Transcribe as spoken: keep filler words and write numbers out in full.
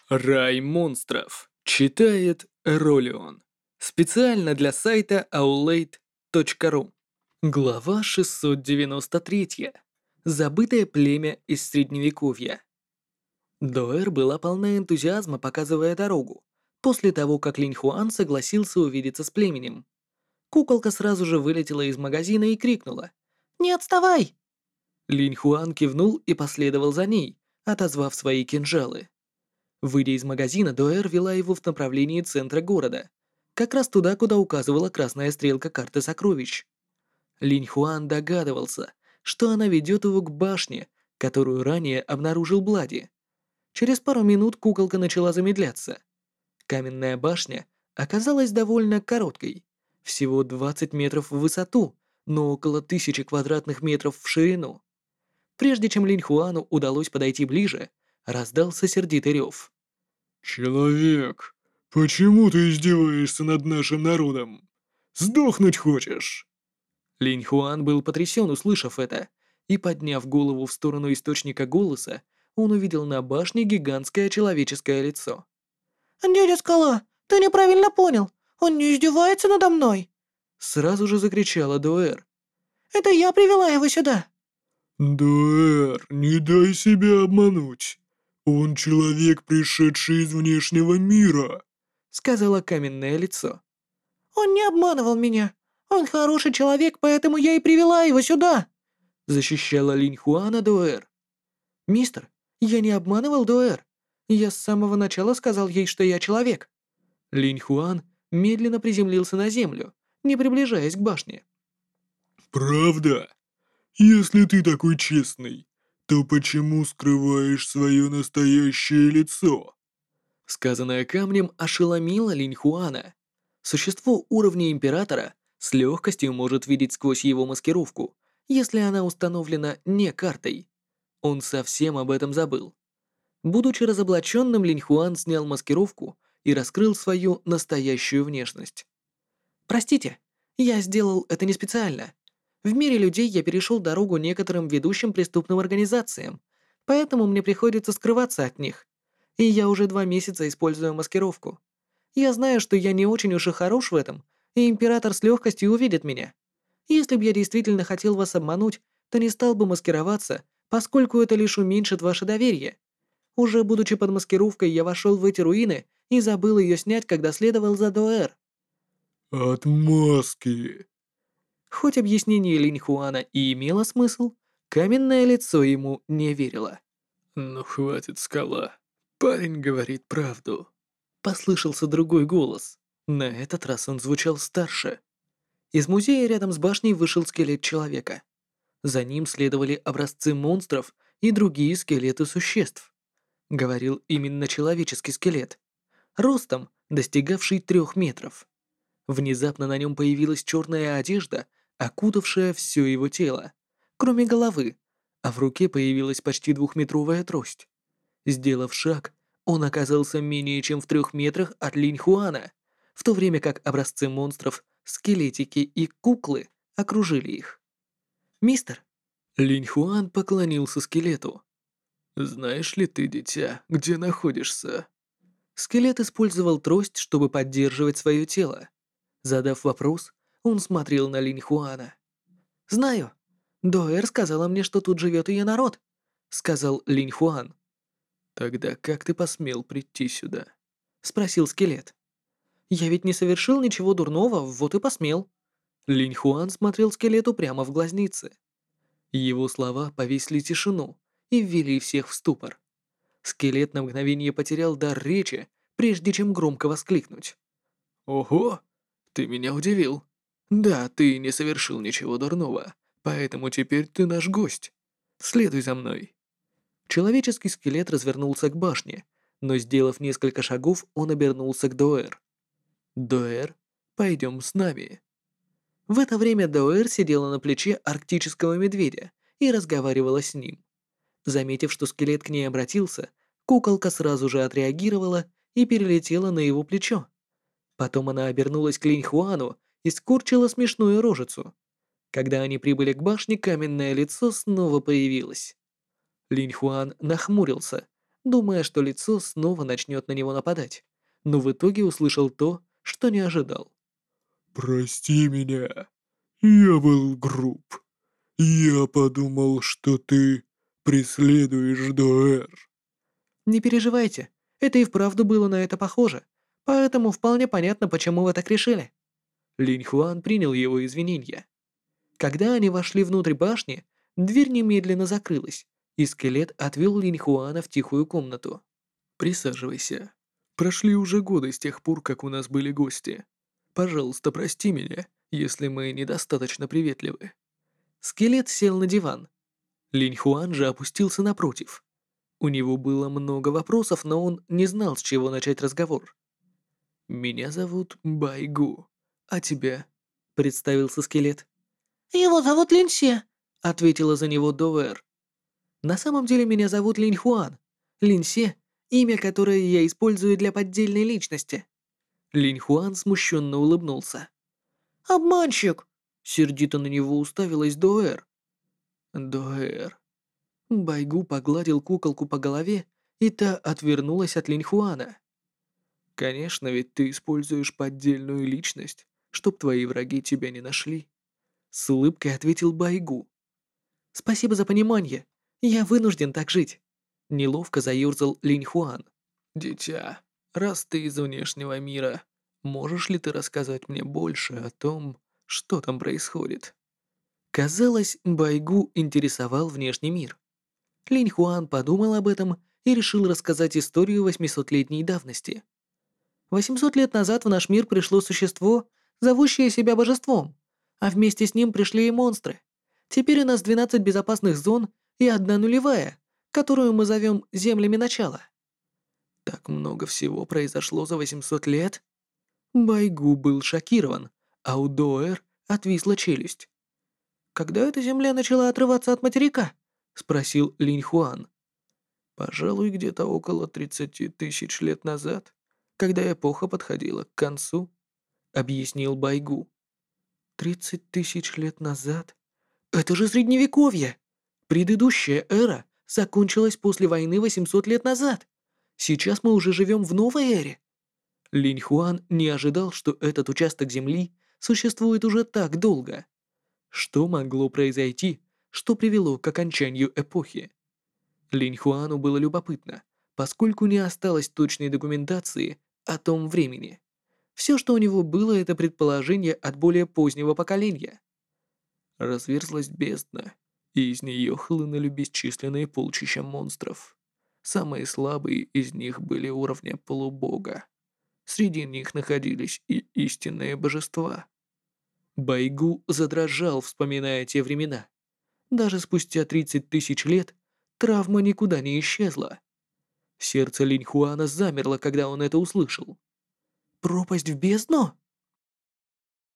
Рай монстров. Читает Ролион. Специально для сайта аулейт точка ру. Глава шестьсот девяносто три. Забытое племя из Средневековья. Доэр была полна энтузиазма, показывая дорогу, после того, как Линь Хуан согласился увидеться с племенем. Куколка сразу же вылетела из магазина и крикнула: «Не отставай!» Линь Хуан кивнул и последовал за ней, отозвав свои кинжалы. Выйдя из магазина, Доэр вела его в направлении центра города, как раз туда, куда указывала красная стрелка карты сокровищ. Линь Хуан догадывался, что она ведет его к башне, которую ранее обнаружил Блади. Через пару минут куколка начала замедляться. Каменная башня оказалась довольно короткой, всего двадцать метров в высоту, но около тысячи квадратных метров в ширину. Прежде чем Линь Хуану удалось подойти ближе, раздался сердитый рев. «Человек, почему ты издеваешься над нашим народом? Сдохнуть хочешь?» Линь Хуан был потрясен, услышав это, и, подняв голову в сторону источника голоса, он увидел на башне гигантское человеческое лицо. «Дядя Скала, ты неправильно понял. Он не издевается надо мной!» Сразу же закричала Дуэр. «Это я привела его сюда!» «Дуэр, не дай себя обмануть. Он человек, пришедший из внешнего мира», — сказала каменное лицо. «Он не обманывал меня. Он хороший человек, поэтому я и привела его сюда!» — защищала Линь Хуана Дуэр. «Мистер, я не обманывал Дуэр. Я с самого начала сказал ей, что я человек». Линь Хуан медленно приземлился на землю, не приближаясь к башне. «Правда? Если ты такой честный, то почему скрываешь свое настоящее лицо?» Сказанное камнем ошеломило Линь Хуана. Существо уровня Императора с легкостью может видеть сквозь его маскировку, если она установлена не картой. Он совсем об этом забыл. Будучи разоблаченным, Линь Хуан снял маскировку и раскрыл свою настоящую внешность. «Простите, я сделал это не специально. В мире людей я перешел дорогу некоторым ведущим преступным организациям, поэтому мне приходится скрываться от них. И я уже два месяца использую маскировку. Я знаю, что я не очень уж и хорош в этом, и Император с легкостью увидит меня. Если бы я действительно хотел вас обмануть, то не стал бы маскироваться, поскольку это лишь уменьшит ваше доверие. Уже будучи под маскировкой, я вошел в эти руины и забыл ее снять, когда следовал за Доэр». «Отмазки!» Хоть объяснение Линь Хуана и имело смысл, каменное лицо ему не верило. «Ну хватит, Скала. Парень говорит правду». Послышался другой голос. На этот раз он звучал старше. Из музея рядом с башней вышел скелет человека. За ним следовали образцы монстров и другие скелеты существ. Говорил именно человеческий скелет, ростом достигавший трех метров. Внезапно на нем появилась черная одежда, окутавшая все его тело, кроме головы, а в руке появилась почти двухметровая трость. Сделав шаг, он оказался менее чем в трех метрах от Линь Хуана, в то время как образцы монстров, скелетики и куклы окружили их. «Мистер!» Линь Хуан поклонился скелету. «Знаешь ли ты, дитя, где находишься?» Скелет использовал трость, чтобы поддерживать свое тело. Задав вопрос, он смотрел на Линь Хуана. «Знаю. Доэр сказала мне, что тут живет ее народ», — сказал Линь Хуан. «Тогда как ты посмел прийти сюда?» — спросил скелет. «Я ведь не совершил ничего дурного, вот и посмел». Линь Хуан смотрел скелету прямо в глазницы. Его слова повисли тишину и ввели всех в ступор. Скелет на мгновение потерял дар речи, прежде чем громко воскликнуть. «Ого! Ты меня удивил. Да, ты не совершил ничего дурного, поэтому теперь ты наш гость. Следуй за мной». Человеческий скелет развернулся к башне, но, сделав несколько шагов, он обернулся к Доэр. «Доэр, пойдем с нами». В это время Доэр сидела на плече арктического медведя и разговаривала с ним. Заметив, что скелет к ней обратился, куколка сразу же отреагировала и перелетела на его плечо. Потом она обернулась к Линь Хуану и скорчила смешную рожицу. Когда они прибыли к башне, каменное лицо снова появилось. Линь Хуан нахмурился, думая, что лицо снова начнет на него нападать, но в итоге услышал то, что не ожидал. «Прости меня. Я был груб. Я подумал, что ты преследуешь Дуэр». Не переживайте, это и вправду было на это похоже, поэтому вполне понятно, почему вы так решили. Линь Хуан принял его извинения. Когда они вошли внутрь башни, дверь немедленно закрылась, и скелет отвел Линь Хуана в тихую комнату. «Присаживайся. Прошли уже годы с тех пор, как у нас были гости. Пожалуйста, прости меня, если мы недостаточно приветливы». Скелет сел на диван. Линь Хуан же опустился напротив. У него было много вопросов, но он не знал, с чего начать разговор. «Меня зовут Байгу. А тебя?» — представился скелет. «Его зовут Линсе», — ответила за него Довер. «На самом деле меня зовут Линь Хуан. Линсе — имя, которое я использую для поддельной личности». Линь Хуан смущенно улыбнулся. «Обманщик!» — сердито на него уставилась Довер. «Дуэр». Байгу погладил куколку по голове, и та отвернулась от Линь Хуана. «Конечно, ведь ты используешь поддельную личность, чтоб твои враги тебя не нашли». С улыбкой ответил Байгу. «Спасибо за понимание. Я вынужден так жить». Неловко заерзал Линь Хуан. «Дитя, раз ты из внешнего мира, можешь ли ты рассказать мне больше о том, что там происходит?» Казалось, Байгу интересовал внешний мир. Линь Хуан подумал об этом и решил рассказать историю восьмисотлетней давности. восемьсот лет назад в наш мир пришло существо, зовущее себя божеством, а вместе с ним пришли и монстры. Теперь у нас двенадцать безопасных зон и одна нулевая, которую мы зовем землями начала. Так много всего произошло за восемьсот лет? Байгу был шокирован, а у Доэр отвисла челюсть. «Когда эта земля начала отрываться от материка?» — спросил Линь Хуан. «Пожалуй, где-то около тридцати тысяч лет назад, когда эпоха подходила к концу», — объяснил Байгу. «Тридцать тысяч лет назад? Это же Средневековье! Предыдущая эра закончилась после войны восемьсот лет назад. Сейчас мы уже живем в новой эре». Линь Хуан не ожидал, что этот участок земли существует уже так долго. Что могло произойти, что привело к окончанию эпохи? Линь Хуану было любопытно, поскольку не осталось точной документации о том времени. Все, что у него было, это предположение от более позднего поколения. Разверзлась бездна, и из нее хлынули бесчисленные полчища монстров. Самые слабые из них были уровня полубога. Среди них находились и истинные божества. Байгу задрожал, вспоминая те времена. Даже спустя тридцать тысяч лет травма никуда не исчезла. Сердце Линь Хуана замерло, когда он это услышал. «Пропасть в бездну?»